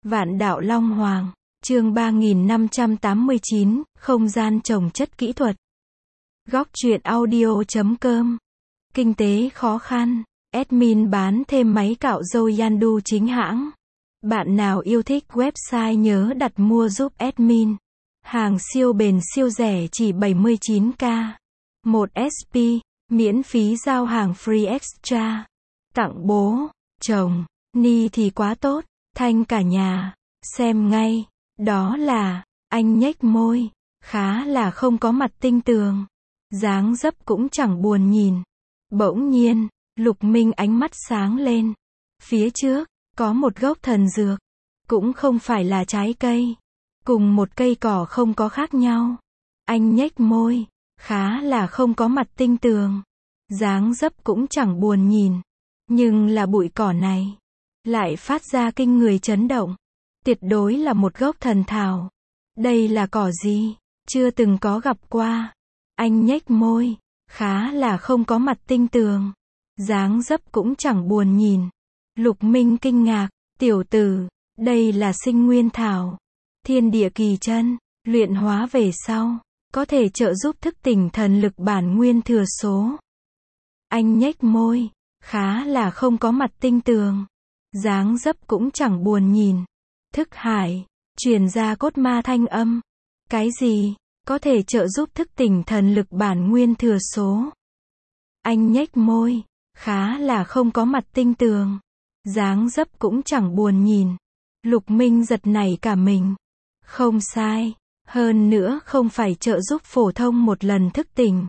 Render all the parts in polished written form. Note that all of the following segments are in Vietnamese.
Vạn đạo Long Hoàng, chương 3589, không gian trồng chất kỹ thuật. Góc truyện audio.com. Kinh tế khó khăn, admin bán thêm máy cạo râu Yandu chính hãng. Bạn nào yêu thích website nhớ đặt mua giúp admin. Hàng siêu bền siêu rẻ chỉ 79k. 1 SP, miễn phí giao hàng free extra. Tặng bố, chồng, ni thì quá tốt, thanh cả nhà. Xem ngay, đó là, anh nhếch môi, khá là không có mặt tinh tường. Dáng dấp cũng chẳng buồn nhìn. Bỗng nhiên, Lục Minh ánh mắt sáng lên. Phía trước, có một gốc thần dược. Cũng không phải là trái cây. Cùng một cây cỏ không có khác nhau. Anh nhếch môi, khá là không có mặt tinh tường. Dáng dấp cũng chẳng buồn nhìn. Nhưng là bụi cỏ này lại phát ra kinh người chấn động. Tuyệt đối là một gốc thần thảo. Đây là cỏ gì? Chưa từng có gặp qua. Anh nhếch môi, khá là không có mặt tinh tường. Dáng dấp cũng chẳng buồn nhìn. Lục Minh kinh ngạc, tiểu tử, đây là sinh nguyên thảo. Thiên địa kỳ chân, luyện hóa về sau, có thể trợ giúp thức tỉnh thần lực bản nguyên thừa số. Anh nhếch môi, khá là không có mặt tinh tường. Dáng dấp cũng chẳng buồn nhìn. Thức hải, truyền ra cốt ma thanh âm. Cái gì, có thể trợ giúp thức tỉnh thần lực bản nguyên thừa số? Anh nhếch môi, khá là không có mặt tinh tường. Dáng dấp cũng chẳng buồn nhìn. Lục Minh giật nảy cả mình. Không sai, hơn nữa không phải trợ giúp phổ thông một lần thức tỉnh.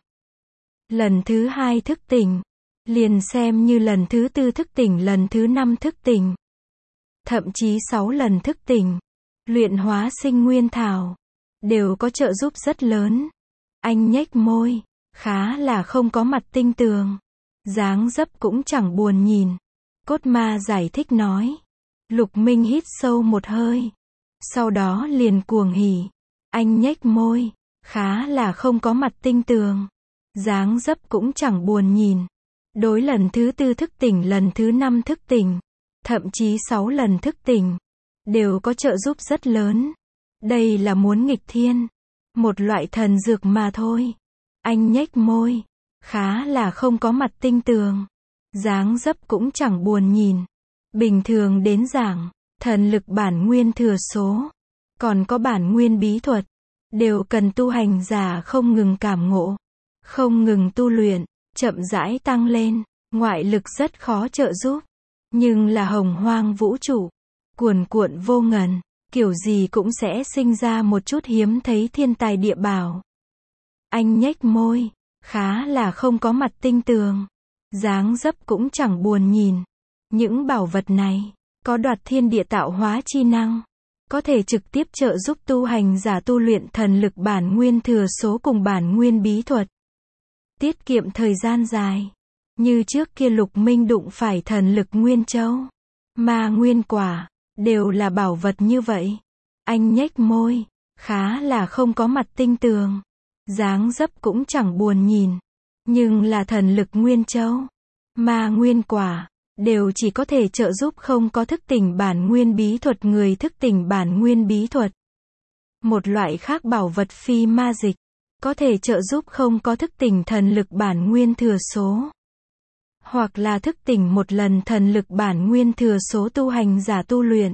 Lần thứ hai thức tỉnh, liền xem như lần thứ tư thức tỉnh, lần thứ năm thức tỉnh. Thậm chí 6 lần thức tỉnh, luyện hóa sinh nguyên thảo, đều có trợ giúp rất lớn. Anh nhếch môi, khá là không có mặt tinh tường. Dáng dấp cũng chẳng buồn nhìn. Cốt ma giải thích nói. Lục Minh hít sâu một hơi. Sau đó liền cuồng hỉ. Anh nhếch môi, khá là không có mặt tinh tường. Dáng dấp cũng chẳng buồn nhìn. Đối lần thứ tư thức tỉnh, lần thứ năm thức tỉnh, thậm chí 6 lần thức tỉnh, đều có trợ giúp rất lớn. Đây là muốn nghịch thiên. Một loại thần dược mà thôi. Anh nhếch môi, khá là không có mặt tinh tường. Dáng dấp cũng chẳng buồn nhìn. Bình thường đến giảng, thần lực bản nguyên thừa số, còn có bản nguyên bí thuật, đều cần tu hành giả không ngừng cảm ngộ, không ngừng tu luyện, chậm rãi tăng lên. Ngoại lực rất khó trợ giúp. Nhưng là hồng hoang vũ trụ, cuồn cuộn vô ngần, kiểu gì cũng sẽ sinh ra một chút hiếm thấy thiên tài địa bảo. Anh nhếch môi, khá là không có mặt tinh tường. Dáng dấp cũng chẳng buồn nhìn. Những bảo vật này, có đoạt thiên địa tạo hóa chi năng, có thể trực tiếp trợ giúp tu hành giả tu luyện thần lực bản nguyên thừa số cùng bản nguyên bí thuật. Tiết kiệm thời gian dài. Như trước kia Lục Minh đụng phải thần lực nguyên châu, ma nguyên quả, đều là bảo vật như vậy. Anh nhếch môi, khá là không có mặt tinh tường. Dáng dấp cũng chẳng buồn nhìn. Nhưng là thần lực nguyên châu, ma nguyên quả, đều chỉ có thể trợ giúp không có thức tỉnh bản nguyên bí thuật người thức tỉnh bản nguyên bí thuật. Một loại khác bảo vật phi ma dịch, có thể trợ giúp không có thức tỉnh thần lực bản nguyên thừa số. Hoặc là thức tỉnh một lần thần lực bản nguyên thừa số tu hành giả tu luyện.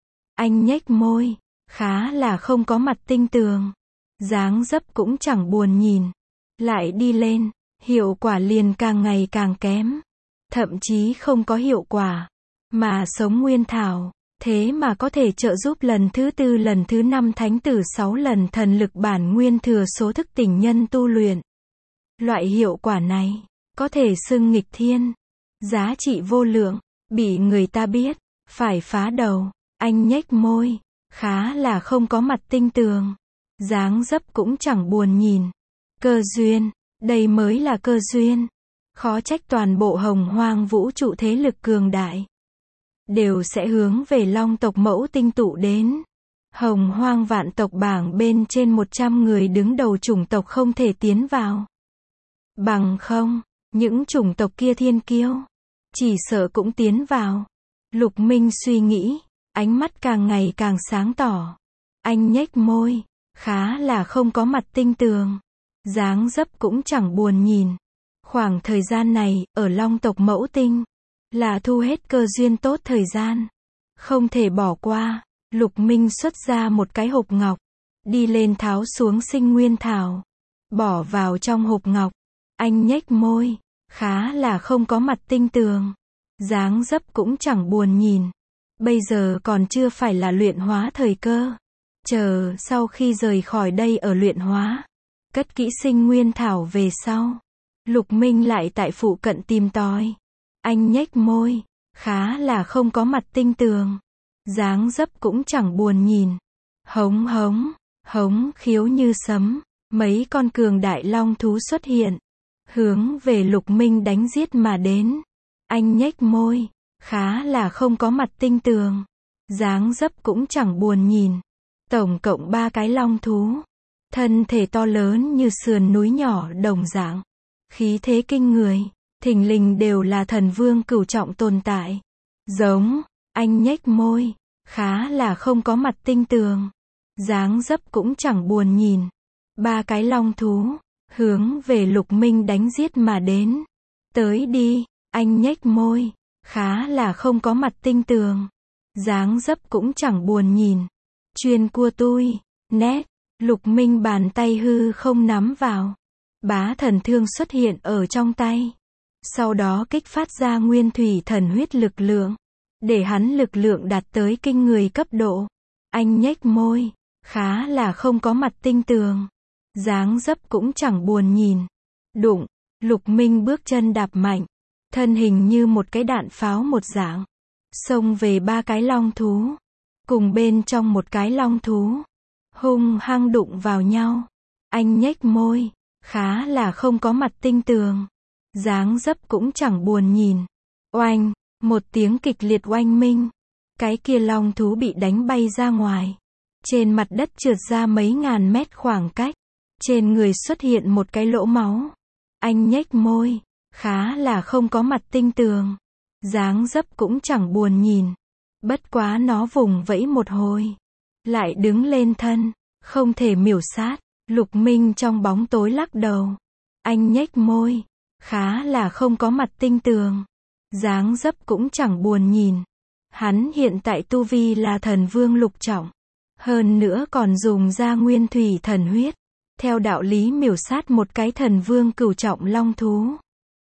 Anh nhếch môi, khá là không có mặt tinh tường. Dáng dấp cũng chẳng buồn nhìn. Lại đi lên, hiệu quả liền càng ngày càng kém. Thậm chí không có hiệu quả. Mà sống nguyên thảo, thế mà có thể trợ giúp lần thứ tư, lần thứ năm thánh tử 6 lần thần lực bản nguyên thừa số thức tỉnh nhân tu luyện. Loại hiệu quả này, có thể xưng nghịch thiên. Giá trị vô lượng, bị người ta biết, phải phá đầu. Anh nhếch môi, khá là không có mặt tinh tường. Dáng dấp cũng chẳng buồn nhìn. Cơ duyên, đây mới là cơ duyên. Khó trách toàn bộ hồng hoang vũ trụ thế lực cường đại, đều sẽ hướng về Long tộc Mẫu Tinh tụ đến. Hồng hoang vạn tộc bảng bên trên 100 người đứng đầu chủng tộc không thể tiến vào. Bằng không, những chủng tộc kia thiên kiêu, chỉ sợ cũng tiến vào. Lục Minh suy nghĩ, ánh mắt càng ngày càng sáng tỏ. Anh nhếch môi, khá là không có mặt tinh tường. Dáng dấp cũng chẳng buồn nhìn. Khoảng thời gian này, ở Long tộc Mẫu Tinh, là thu hết cơ duyên tốt thời gian. Không thể bỏ qua. Lục Minh xuất ra một cái hộp ngọc, đi lên tháo xuống sinh nguyên thảo, bỏ vào trong hộp ngọc. Anh nhếch môi, khá là không có mặt tinh tường. Dáng dấp cũng chẳng buồn nhìn. Bây giờ còn chưa phải là luyện hóa thời cơ. Chờ sau khi rời khỏi đây ở luyện hóa, cất kỹ sinh nguyên thảo về sau, Lục Minh lại tại phụ cận tìm tòi. Anh nhếch môi, khá là không có mặt tinh tường. Dáng dấp cũng chẳng buồn nhìn. Hống hống, hống khiếu như sấm, mấy con cường đại long thú xuất hiện, hướng về Lục Minh đánh giết mà đến. Anh nhếch môi, khá là không có mặt tinh tường. Dáng dấp cũng chẳng buồn nhìn. Tổng cộng 3 cái long thú, thân thể to lớn như sườn núi nhỏ đồng dạng, khí thế kinh người, thình lình đều là thần vương cửu trọng tồn tại. Giống, anh nhếch môi, khá là không có mặt tinh tường. Dáng dấp cũng chẳng buồn nhìn. 3 cái long thú, hướng về Lục Minh đánh giết mà đến. Tới đi, anh nhếch môi, khá là không có mặt tinh tường. Dáng dấp cũng chẳng buồn nhìn. Chuyên cua tui, nét, Lục Minh bàn tay hư không nắm vào. Bá thần thương xuất hiện ở trong tay. Sau đó kích phát ra nguyên thủy thần huyết lực lượng, để hắn lực lượng đạt tới kinh người cấp độ. Anh nhếch môi, khá là không có mặt tinh tường. Dáng dấp cũng chẳng buồn nhìn. Đụng, Lục Minh bước chân đạp mạnh, thân hình như một cái đạn pháo một dạng, xông về 3 cái long thú. Cùng bên trong một cái long thú, hung hăng đụng vào nhau. Anh nhếch môi, khá là không có mặt tinh tường. Dáng dấp cũng chẳng buồn nhìn. Oanh, một tiếng kịch liệt oanh minh. Cái kia long thú bị đánh bay ra ngoài. Trên mặt đất trượt ra mấy ngàn mét khoảng cách. Trên người xuất hiện một cái lỗ máu. Anh nhếch môi, khá là không có mặt tinh tường. Dáng dấp cũng chẳng buồn nhìn. Bất quá nó vùng vẫy một hồi, lại đứng lên thân, không thể miểu sát. Lục Minh trong bóng tối lắc đầu. Anh nhếch môi, khá là không có mặt tinh tường. Dáng dấp cũng chẳng buồn nhìn. Hắn hiện tại tu vi là thần vương lục trọng. Hơn nữa còn dùng ra nguyên thủy thần huyết. Theo đạo lý miểu sát một cái thần vương cửu trọng long thú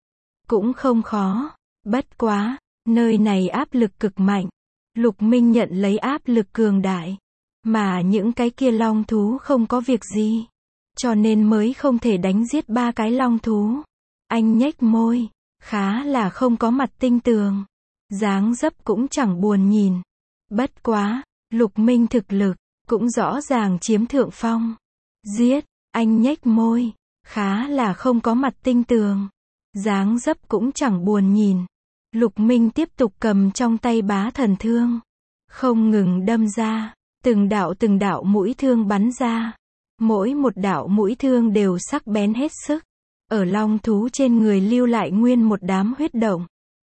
cũng không khó. Bất quá, nơi này áp lực cực mạnh. Lục Minh nhận lấy áp lực cường đại. Mà những cái kia long thú không có việc gì. Cho nên mới không thể đánh giết 3 cái long thú. Anh nhếch môi, khá là không có mặt tinh tường. Dáng dấp cũng chẳng buồn nhìn. Bất quá, Lục Minh thực lực, cũng rõ ràng chiếm thượng phong. Giết, anh nhếch môi, khá là không có mặt tinh tường. Dáng dấp cũng chẳng buồn nhìn. Lục Minh tiếp tục cầm trong tay bá thần thương, không ngừng đâm ra, từng đạo mũi thương bắn ra. Mỗi một đạo mũi thương đều sắc bén hết sức, ở long thú trên người lưu lại nguyên một đám huyết động.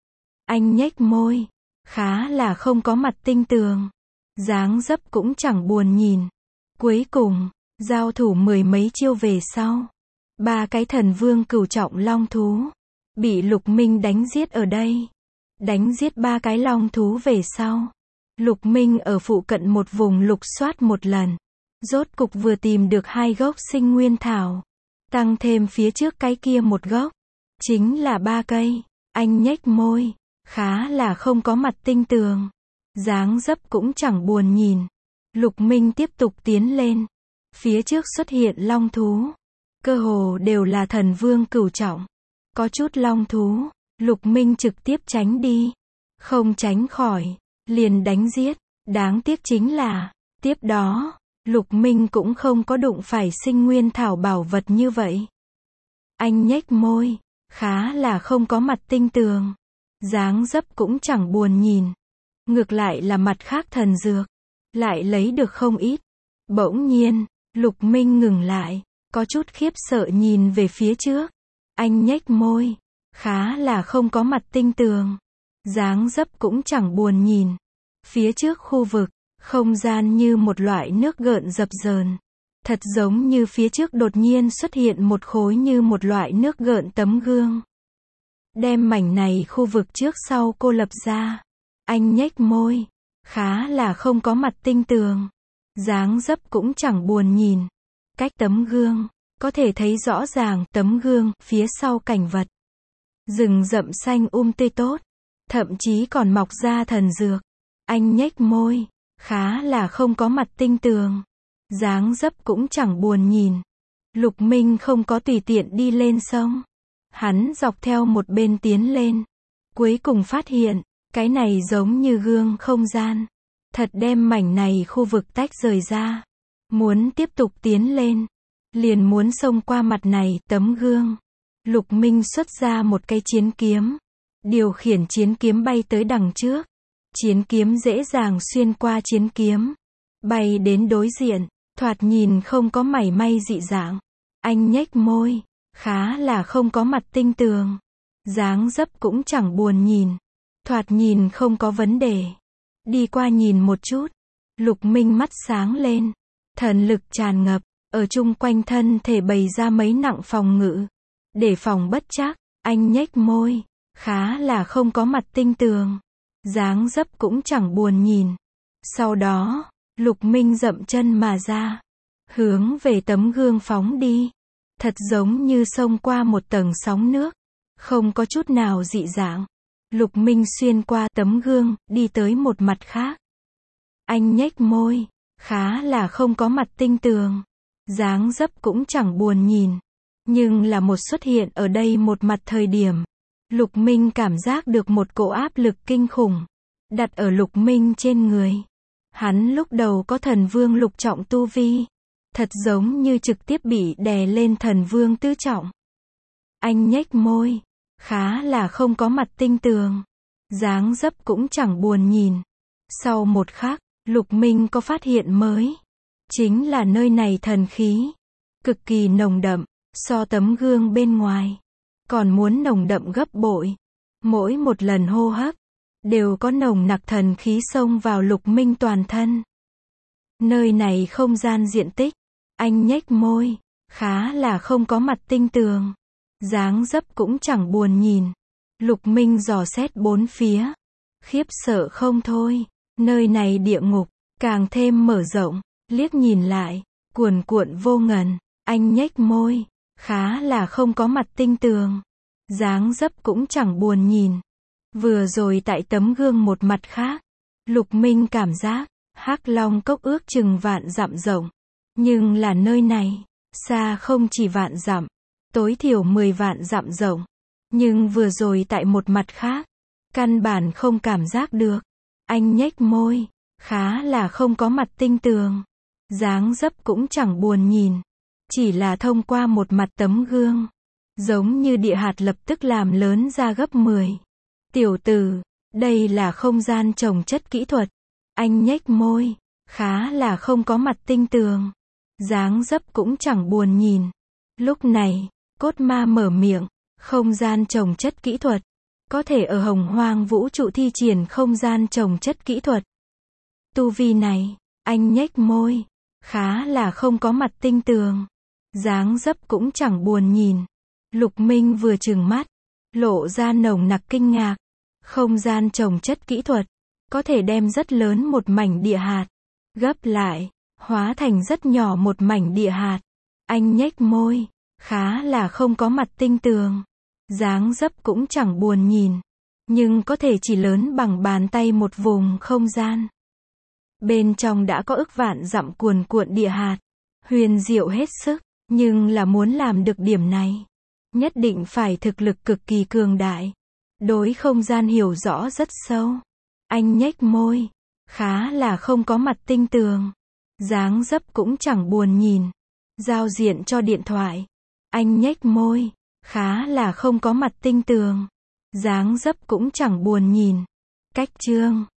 Anh nhếch môi, khá là không có mặt tinh tường. Dáng dấp cũng chẳng buồn nhìn. Cuối cùng, giao thủ 10 mấy chiêu về sau, 3 cái thần vương cửu trọng long thú bị Lục Minh đánh giết ở đây. Đánh giết 3 cái long thú về sau, Lục Minh ở phụ cận một vùng lục soát một lần. Rốt cục vừa tìm được 2 gốc sinh nguyên thảo. Tăng thêm phía trước cái kia một gốc. Chính là 3 cây. Anh nhếch môi, khá là không có mặt tinh tường. Dáng dấp cũng chẳng buồn nhìn. Lục Minh tiếp tục tiến lên. Phía trước xuất hiện long thú. Cơ hồ đều là thần vương cửu trọng. Có chút long thú, Lục Minh trực tiếp tránh đi. Không tránh khỏi, liền đánh giết. Đáng tiếc chính là, tiếp đó, Lục Minh cũng không có đụng phải sinh nguyên thảo bảo vật như vậy. Anh nhếch môi, khá là không có mặt tinh tường. Dáng dấp cũng chẳng buồn nhìn. Ngược lại là mặt khác thần dược, lại lấy được không ít. Bỗng nhiên, Lục Minh ngừng lại, có chút khiếp sợ nhìn về phía trước. Anh nhếch môi, khá là không có mặt tinh tường. Dáng dấp cũng chẳng buồn nhìn. Phía trước khu vực, không gian như một loại nước gợn dập dờn. Thật giống như phía trước đột nhiên xuất hiện một khối như một loại nước gợn tấm gương. Đem mảnh này khu vực trước sau cô lập ra. Anh nhếch môi. Khá là không có mặt tinh tường. Dáng dấp cũng chẳng buồn nhìn. Cách tấm gương, có thể thấy rõ ràng tấm gương, phía sau cảnh vật. Rừng rậm xanh tươi tốt. Thậm chí còn mọc ra thần dược. Anh nhếch môi. Khá là không có mặt tinh tường. Dáng dấp cũng chẳng buồn nhìn. Lục Minh không có tùy tiện đi lên sông. Hắn dọc theo một bên tiến lên. Cuối cùng phát hiện, cái này giống như gương không gian. Thật đem mảnh này khu vực tách rời ra. Muốn tiếp tục tiến lên. Liền muốn xông qua mặt này tấm gương. Lục Minh xuất ra một cây chiến kiếm. Điều khiển chiến kiếm bay tới đằng trước. Chiến kiếm dễ dàng xuyên qua chiến kiếm. Bay đến đối diện. Thoạt nhìn không có mảy may dị dạng. Anh nhếch môi. Khá là không có mặt tinh tường. Dáng dấp cũng chẳng buồn nhìn. Thoạt nhìn không có vấn đề. Đi qua nhìn một chút. Lục Minh mắt sáng lên. Thần lực tràn ngập. Ở chung quanh thân thể bày ra mấy nặng phòng ngự. Để phòng bất trắc. Anh nhếch môi. Khá là không có mặt tinh tường. Dáng dấp cũng chẳng buồn nhìn. Sau đó, Lục Minh dậm chân mà ra. Hướng về tấm gương phóng đi. Thật giống như xông qua một tầng sóng nước. Không có chút nào dị dạng. Lục Minh xuyên qua tấm gương, đi tới một mặt khác. Anh nhếch môi. Khá là không có mặt tinh tường. Dáng dấp cũng chẳng buồn nhìn. Nhưng là một xuất hiện ở đây một mặt thời điểm. Lục Minh cảm giác được một cỗ áp lực kinh khủng. Đặt ở Lục Minh trên người. Hắn lúc đầu có thần vương lục trọng tu vi. Thật giống như trực tiếp bị đè lên thần vương tứ trọng. Anh nhếch môi. Khá là không có mặt tinh tường. Dáng dấp cũng chẳng buồn nhìn. Sau một khắc, Lục Minh có phát hiện mới. Chính là nơi này thần khí. Cực kỳ nồng đậm. So tấm gương bên ngoài. Còn muốn nồng đậm gấp bội. Mỗi một lần hô hấp. Đều có nồng nặc thần khí xông vào Lục Minh toàn thân. Nơi này không gian diện tích. Anh nhếch môi. Khá là không có mặt tinh tường. Dáng dấp cũng chẳng buồn nhìn. Lục Minh dò xét bốn phía. Khiếp sợ không thôi. Nơi này địa ngục. Càng thêm mở rộng. Liếc nhìn lại. Cuồn cuộn vô ngần. Anh nhếch môi. Khá là không có mặt tinh tường. Dáng dấp cũng chẳng buồn nhìn. Vừa rồi tại tấm gương một mặt khác. Lục Minh cảm giác. Hắc Long cốc ước chừng vạn dặm rộng. Nhưng là nơi này. Xa không chỉ vạn dặm. Tối thiểu 10 vạn dặm rộng. Nhưng vừa rồi tại một mặt khác. Căn bản không cảm giác được. Anh nhếch môi. Khá là không có mặt tinh tường. Dáng dấp cũng chẳng buồn nhìn. Chỉ là thông qua một mặt tấm gương. Giống như địa hạt lập tức làm lớn ra gấp 10. Tiểu tử, đây là không gian trồng chất kỹ thuật. Anh nhếch môi. Khá là không có mặt tinh tường. Dáng dấp cũng chẳng buồn nhìn. Lúc này, cốt ma mở miệng. Không gian trồng chất kỹ thuật. Có thể ở hồng hoang vũ trụ thi triển không gian trồng chất kỹ thuật. Tu vi này, anh nhếch môi. Khá là không có mặt tinh tường. Dáng dấp cũng chẳng buồn nhìn. Lục Minh vừa trừng mắt. Lộ ra nồng nặc kinh ngạc. Không gian trồng chất kỹ thuật. Có thể đem rất lớn một mảnh địa hạt. Gấp lại. Hóa thành rất nhỏ một mảnh địa hạt. Anh nhếch môi. Khá là không có mặt tinh tường. Dáng dấp cũng chẳng buồn nhìn. Nhưng có thể chỉ lớn bằng bàn tay một vùng không gian. Bên trong đã có ức vạn dặm cuồn cuộn địa hạt. Huyền diệu hết sức. Nhưng là muốn làm được điểm này. Nhất định phải thực lực cực kỳ cường đại. Đối không gian hiểu rõ rất sâu. Anh nhếch môi. Khá là không có mặt tinh tường. Dáng dấp cũng chẳng buồn nhìn. Giao diện cho điện thoại. Anh nhếch môi. Khá là không có mặt tinh tường. Dáng dấp cũng chẳng buồn nhìn. Cách chương